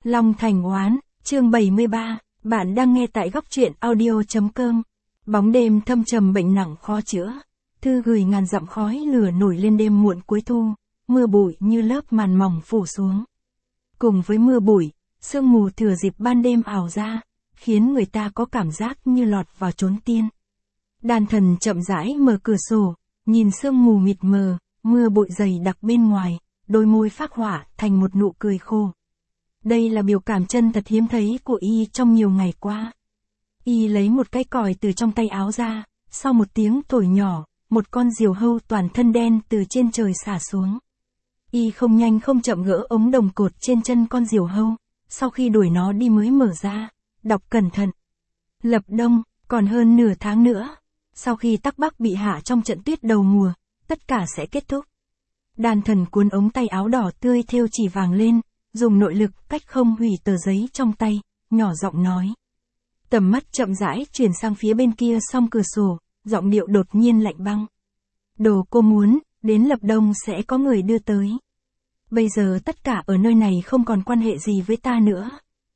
Long Thành Oán, chương 73, bạn đang nghe tại góc truyện audio.com. Bóng đêm thâm trầm bệnh nặng khó chữa. Thư gửi ngàn dặm khói lửa nổi lên đêm muộn cuối thu, mưa bụi như lớp màn mỏng phủ xuống. Cùng với mưa bụi, sương mù thừa dịp ban đêm ảo ra, khiến người ta có cảm giác như lọt vào chốn tiên. Đan Thần chậm rãi mở cửa sổ, nhìn sương mù mịt mờ, mưa bụi dày đặc bên ngoài, đôi môi phác họa thành một nụ cười khô. Đây là biểu cảm chân thật hiếm thấy của y trong nhiều ngày qua. Y lấy một cái còi từ trong tay áo ra, sau một tiếng thổi nhỏ, một con diều hâu toàn thân đen từ trên trời xả xuống. Y không nhanh không chậm gỡ ống đồng cột trên chân con diều hâu, sau khi đuổi nó đi mới mở ra, đọc cẩn thận. Lập đông, còn hơn nửa tháng nữa, sau khi Tắc Bắc bị hạ trong trận tuyết đầu mùa, tất cả sẽ kết thúc. Đan Thần cuốn ống tay áo đỏ tươi thêu chỉ vàng lên, dùng nội lực cách không hủy tờ giấy trong tay, nhỏ giọng nói. Tầm mắt chậm rãi chuyển sang phía bên kia song cửa sổ, giọng điệu đột nhiên lạnh băng. Đồ cô muốn, đến lập đông sẽ có người đưa tới. Bây giờ tất cả ở nơi này không còn quan hệ gì với ta nữa.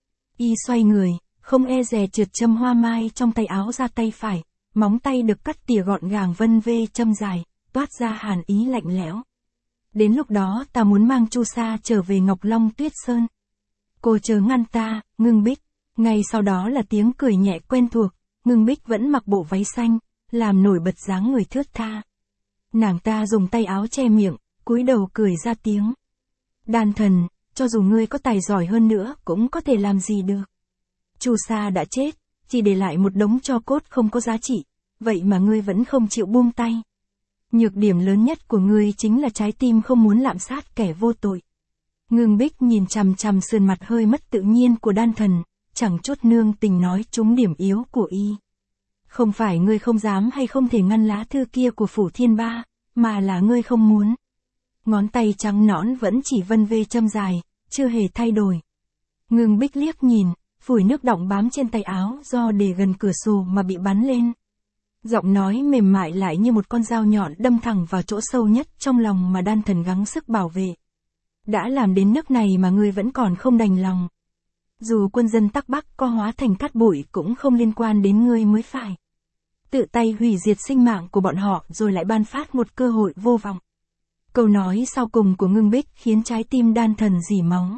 Y xoay người, không e dè trượt châm hoa mai trong tay áo ra tay phải, móng tay được cắt tỉa gọn gàng vân vê châm dài, toát ra hàn ý lạnh lẽo. Đến lúc đó ta muốn mang Chu Sa trở về Ngọc Long Tuyết Sơn. Cô chớ ngăn ta, Ngưng Bích. Ngay sau đó là tiếng cười nhẹ quen thuộc, Ngưng Bích vẫn mặc bộ váy xanh, làm nổi bật dáng người thướt tha. Nàng ta dùng tay áo che miệng, cúi đầu cười ra tiếng. Đan Thần, cho dù ngươi có tài giỏi hơn nữa cũng có thể làm gì được. Chu Sa đã chết, chỉ để lại một đống tro cốt không có giá trị, vậy mà ngươi vẫn không chịu buông tay. Nhược điểm lớn nhất của ngươi chính là trái tim không muốn lạm sát kẻ vô tội. Ngưng Bích nhìn chằm chằm sườn mặt hơi mất tự nhiên của Đan Thần, chẳng chút nương tình nói trúng điểm yếu của y. Không phải ngươi không dám hay không thể ngăn lá thư kia của Phủ Thiên Ba, mà là ngươi không muốn. Ngón tay trắng nõn vẫn chỉ vân vê châm dài, chưa hề thay đổi. Ngưng Bích liếc nhìn, phủi nước đọng bám trên tay áo do để gần cửa sổ mà bị bắn lên. Giọng nói mềm mại lại như một con dao nhọn đâm thẳng vào chỗ sâu nhất trong lòng mà Đan Thần gắng sức bảo vệ. Đã làm đến nước này mà ngươi vẫn còn không đành lòng. Dù quân dân Tắc Bắc có hóa thành cát bụi cũng không liên quan đến ngươi mới phải. Tự tay hủy diệt sinh mạng của bọn họ rồi lại ban phát một cơ hội vô vọng. Câu nói sau cùng của Ngưng Bích khiến trái tim Đan Thần rỉ máu.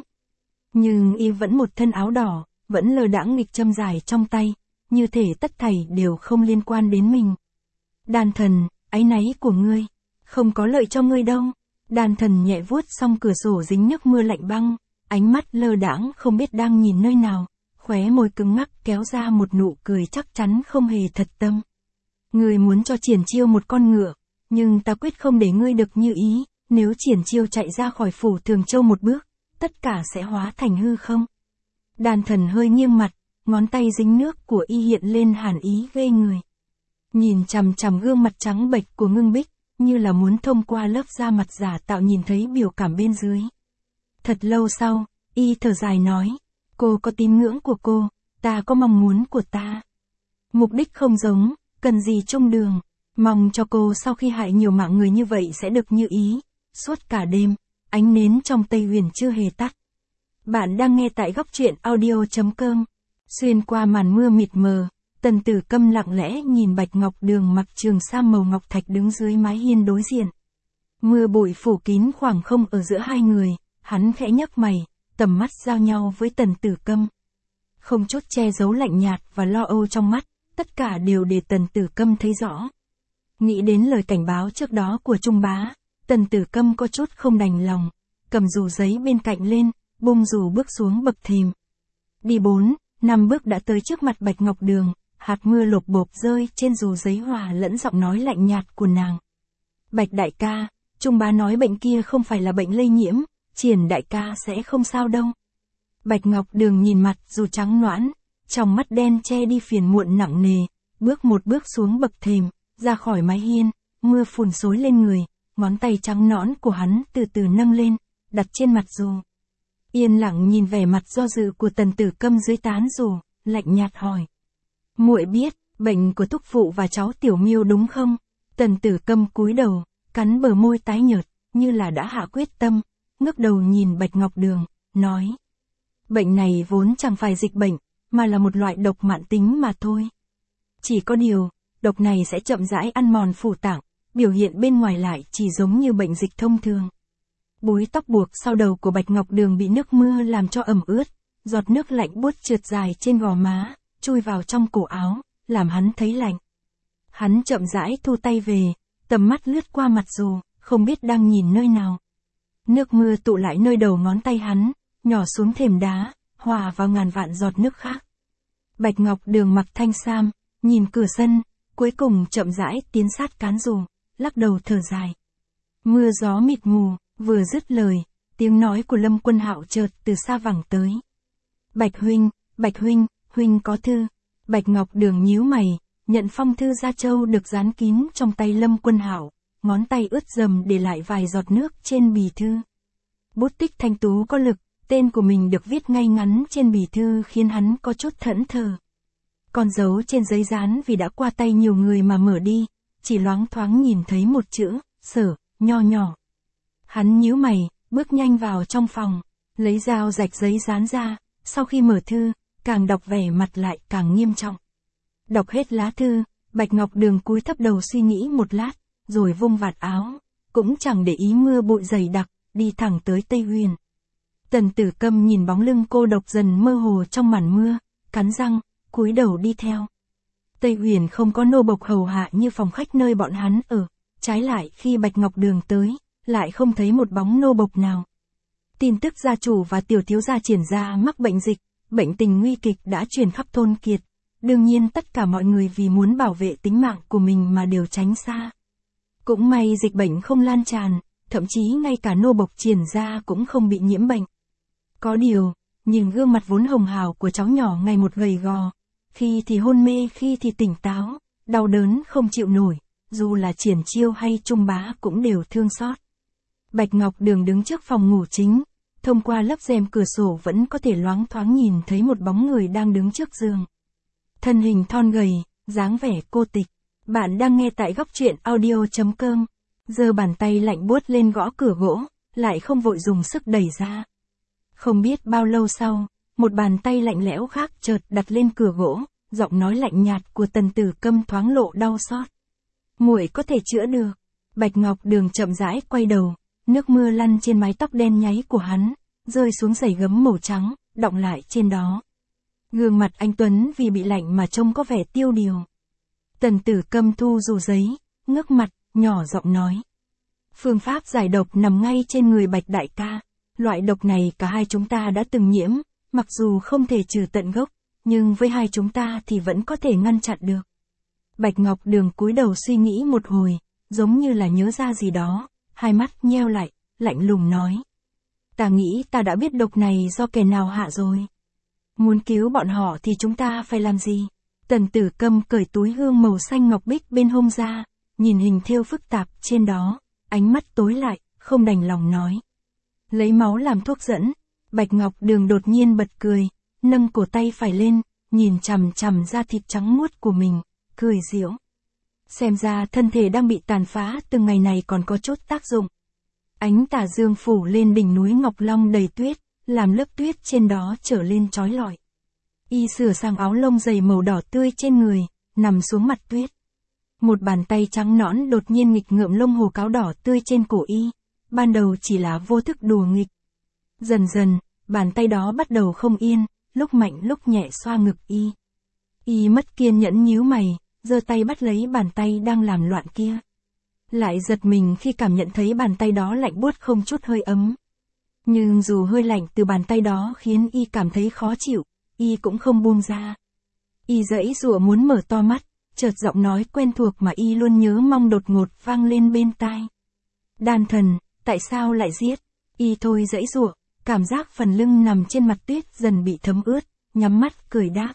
Nhưng y vẫn một thân áo đỏ, vẫn lơ đãng nghịch châm dài trong tay, như thể tất thảy đều không liên quan đến mình. Đan Thần, áy náy của ngươi, không có lợi cho ngươi đâu. Đan Thần nhẹ vuốt xong cửa sổ dính nước mưa lạnh băng, ánh mắt lơ đãng không biết đang nhìn nơi nào, khóe môi cứng ngắc kéo ra một nụ cười chắc chắn không hề thật tâm. Ngươi muốn cho Triển Chiêu một con ngựa, nhưng ta quyết không để ngươi được như ý, nếu Triển Chiêu chạy ra khỏi phủ Thường Châu một bước, tất cả sẽ hóa thành hư không. Đan Thần hơi nghiêng mặt, ngón tay dính nước của y hiện lên hàn ý ghê người. Nhìn chằm chằm gương mặt trắng bệch của Ngưng Bích, như là muốn thông qua lớp da mặt giả tạo nhìn thấy biểu cảm bên dưới. Thật lâu sau, y thở dài nói, cô có tín ngưỡng của cô, ta có mong muốn của ta. Mục đích không giống, cần gì chung đường, mong cho cô sau khi hại nhiều mạng người như vậy sẽ được như ý. Suốt cả đêm, ánh nến trong Tây Huyền chưa hề tắt. Bạn đang nghe tại góc truyện audio.com. Xuyên qua màn mưa mịt mờ, Tần Tử Câm lặng lẽ nhìn Bạch Ngọc Đường mặc trường sam màu ngọc thạch đứng dưới mái hiên đối diện. Mưa bụi phủ kín khoảng không ở giữa hai người, hắn khẽ nhấc mày, tầm mắt giao nhau với Tần Tử Câm. Không chút che giấu lạnh nhạt và lo âu trong mắt, tất cả đều để Tần Tử Câm thấy rõ. Nghĩ đến lời cảnh báo trước đó của Trung Bá, Tần Tử Câm có chút không đành lòng, cầm dù giấy bên cạnh lên, bung dù bước xuống bậc thềm. Đi 4-5 bước đã tới trước mặt Bạch Ngọc Đường, hạt mưa lộp bộp rơi trên dù giấy hòa lẫn giọng nói lạnh nhạt của nàng. Bạch đại ca, Trung Bá nói bệnh kia không phải là bệnh lây nhiễm, Triển đại ca sẽ không sao đâu. Bạch Ngọc Đường nhìn mặt dù trắng nõn, trong mắt đen che đi phiền muộn nặng nề, bước một bước xuống bậc thềm, ra khỏi mái hiên, mưa phùn xối lên người, ngón tay trắng nõn của hắn từ từ nâng lên, đặt trên mặt dù. Yên lặng nhìn vẻ mặt do dự của Tần Tử Câm dưới tán dù, lạnh nhạt hỏi. Muội biết, bệnh của thúc phụ và cháu Tiểu Miêu đúng không? Tần Tử Câm cúi đầu, cắn bờ môi tái nhợt, như là đã hạ quyết tâm, ngước đầu nhìn Bạch Ngọc Đường, nói. Bệnh này vốn chẳng phải dịch bệnh, mà là một loại độc mãn tính mà thôi. Chỉ có điều, độc này sẽ chậm rãi ăn mòn phủ tạng, biểu hiện bên ngoài lại chỉ giống như bệnh dịch thông thường. Búi tóc buộc sau đầu của Bạch Ngọc Đường bị nước mưa làm cho ẩm ướt, giọt nước lạnh buốt trượt dài trên gò má, chui vào trong cổ áo, làm hắn thấy lạnh. Hắn chậm rãi thu tay về, tầm mắt lướt qua mặt dù, không biết đang nhìn nơi nào. Nước mưa tụ lại nơi đầu ngón tay hắn, nhỏ xuống thềm đá, hòa vào ngàn vạn giọt nước khác. Bạch Ngọc Đường mặc thanh sam, nhìn cửa sân, cuối cùng chậm rãi tiến sát cán dù, lắc đầu thở dài. Mưa gió mịt mù, vừa dứt lời, tiếng nói của Lâm Quân Hạo chợt từ xa vẳng tới. Bạch huynh, huynh có thư. Bạch Ngọc Đường nhíu mày, nhận phong thư gia châu được dán kín trong tay Lâm Quân Hạo, ngón tay ướt dầm để lại vài giọt nước trên bì thư. Bút tích thanh tú có lực, tên của mình được viết ngay ngắn trên bì thư khiến hắn có chút thẫn thờ. Con dấu trên giấy dán vì đã qua tay nhiều người mà mở đi, chỉ loáng thoáng nhìn thấy một chữ, Sở, nho nhỏ. Hắn nhíu mày, bước nhanh vào trong phòng, lấy dao rạch giấy dán ra, sau khi mở thư, càng đọc vẻ mặt lại càng nghiêm trọng. Đọc hết lá thư, Bạch Ngọc Đường cúi thấp đầu suy nghĩ một lát, rồi vung vạt áo, cũng chẳng để ý mưa bụi dày đặc, đi thẳng tới Tây Huyền. Tần Tử Câm nhìn bóng lưng cô độc dần mơ hồ trong màn mưa, cắn răng, cúi đầu đi theo. Tây Huyền không có nô bộc hầu hạ như phòng khách nơi bọn hắn ở, trái lại khi Bạch Ngọc Đường tới, lại không thấy một bóng nô bộc nào. Tin tức gia chủ và tiểu thiếu gia Triển gia mắc bệnh dịch, bệnh tình nguy kịch đã truyền khắp thôn Kiệt. Đương nhiên tất cả mọi người vì muốn bảo vệ tính mạng của mình mà đều tránh xa. Cũng may dịch bệnh không lan tràn, thậm chí ngay cả nô bộc Triển gia cũng không bị nhiễm bệnh. Có điều, nhìn gương mặt vốn hồng hào của cháu nhỏ ngày một gầy gò, khi thì hôn mê khi thì tỉnh táo, đau đớn không chịu nổi, dù là Triển Chiêu hay Trung Bá cũng đều thương xót. Bạch Ngọc Đường đứng trước phòng ngủ chính, thông qua lớp rèm cửa sổ vẫn có thể loáng thoáng nhìn thấy một bóng người đang đứng trước giường. Thân hình thon gầy, dáng vẻ cô tịch. Bạn đang nghe tại góc truyện audio.com. Giơ bàn tay lạnh buốt lên gõ cửa gỗ, lại không vội dùng sức đẩy ra. Không biết bao lâu sau, một bàn tay lạnh lẽo khác chợt đặt lên cửa gỗ, giọng nói lạnh nhạt của Tần Tử Câm thoáng lộ đau xót. Muội có thể chữa được. Bạch Ngọc Đường chậm rãi quay đầu, nước mưa lăn trên mái tóc đen nháy của hắn, rơi xuống giày gấm màu trắng, đọng lại trên đó. Gương mặt anh Tuấn vì bị lạnh mà trông có vẻ tiêu điều. Tần Tử Câm thu dù giấy, ngước mặt, nhỏ giọng nói. Phương pháp giải độc nằm ngay trên người Bạch đại ca. Loại độc này cả hai chúng ta đã từng nhiễm, mặc dù không thể trừ tận gốc, nhưng với hai chúng ta thì vẫn có thể ngăn chặn được. Bạch Ngọc Đường cúi đầu suy nghĩ một hồi, giống như là nhớ ra gì đó, hai mắt nheo lại, lạnh lùng nói. Ta nghĩ ta đã biết độc này do kẻ nào hạ rồi. Muốn cứu bọn họ thì chúng ta phải làm gì? Tần Tử Câm cởi túi hương màu xanh ngọc bích bên hông ra, nhìn hình thêu phức tạp trên đó, ánh mắt tối lại, không đành lòng nói. Lấy máu làm thuốc dẫn. Bạch Ngọc Đường đột nhiên bật cười, nâng cổ tay phải lên, nhìn chằm chằm da thịt trắng muốt của mình, cười giễu. Xem ra thân thể đang bị tàn phá từng ngày này còn có chút tác dụng. Ánh tà dương phủ lên đỉnh núi Ngọc Long đầy tuyết, làm lớp tuyết trên đó trở lên chói lọi. Y sửa sang áo lông dày màu đỏ tươi trên người, nằm xuống mặt tuyết. Một bàn tay trắng nõn đột nhiên nghịch ngợm lông hồ cáo đỏ tươi trên cổ y, ban đầu chỉ là vô thức đùa nghịch. Dần dần, bàn tay đó bắt đầu không yên, lúc mạnh lúc nhẹ xoa ngực y. Y mất kiên nhẫn nhíu mày, giơ tay bắt lấy bàn tay đang làm loạn kia. Lại giật mình khi cảm nhận thấy bàn tay đó lạnh buốt không chút hơi ấm. Nhưng dù hơi lạnh từ bàn tay đó khiến y cảm thấy khó chịu, y cũng không buông ra. Y giãy giụa muốn mở to mắt, chợt giọng nói quen thuộc mà y luôn nhớ mong đột ngột vang lên bên tai. Đan thần, tại sao lại giết? Y thôi giãy giụa, cảm giác phần lưng nằm trên mặt tuyết dần bị thấm ướt, nhắm mắt cười đáp.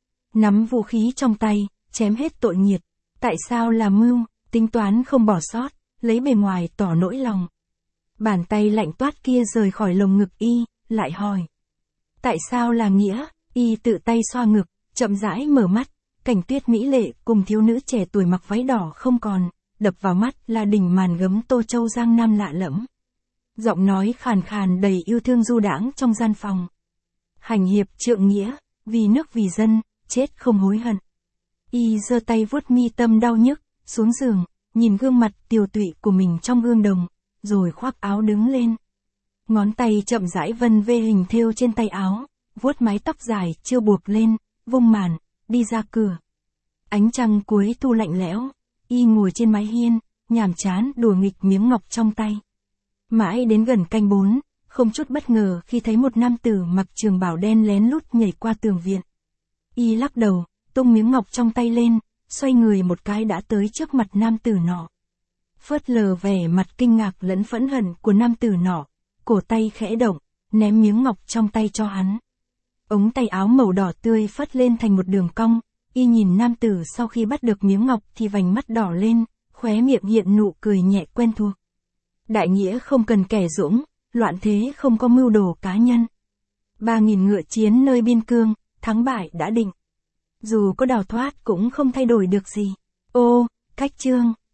Nắm vũ khí trong tay, chém hết tội nghiệt. Tại sao là mưu, tính toán không bỏ sót, lấy bề ngoài tỏ nỗi lòng. Bàn tay lạnh toát kia rời khỏi lồng ngực y, lại hỏi. Tại sao là nghĩa? Y tự tay xoa ngực, chậm rãi mở mắt, cảnh tuyết mỹ lệ cùng thiếu nữ trẻ tuổi mặc váy đỏ không còn, đập vào mắt là đỉnh màn gấm Tô Châu Giang Nam lạ lẫm. Giọng nói khàn khàn đầy yêu thương du đãng trong gian phòng. hành hiệp trượng nghĩa, vì nước vì dân, chết không hối hận. Y giơ tay vuốt mi tâm đau nhức, xuống giường, nhìn gương mặt tiều tụy của mình trong gương đồng, rồi khoác áo đứng lên. Ngón tay chậm rãi vân vê hình thêu trên tay áo, vuốt mái tóc dài chưa buộc lên, vung màn, đi ra cửa. Ánh trăng cuối thu lạnh lẽo, y ngồi trên mái hiên, nhàm chán đùa nghịch miếng ngọc trong tay. Mãi đến gần canh 4, không chút bất ngờ khi thấy một nam tử mặc trường bào đen lén lút nhảy qua tường viện. Y lắc đầu, tung miếng ngọc trong tay lên, xoay người một cái đã tới trước mặt nam tử nọ. Phớt lờ vẻ mặt kinh ngạc lẫn phẫn hận của nam tử nọ, cổ tay khẽ động, ném miếng ngọc trong tay cho hắn. Ống tay áo màu đỏ tươi phất lên thành một đường cong, y nhìn nam tử sau khi bắt được miếng ngọc thì vành mắt đỏ lên, khóe miệng hiện nụ cười nhẹ quen thuộc. Đại nghĩa không cần kẻ dũng, loạn thế không có mưu đồ cá nhân. 3.000 ngựa chiến nơi biên cương, thắng bại đã định. Dù có đào thoát cũng không thay đổi được gì. Ô, cách chương.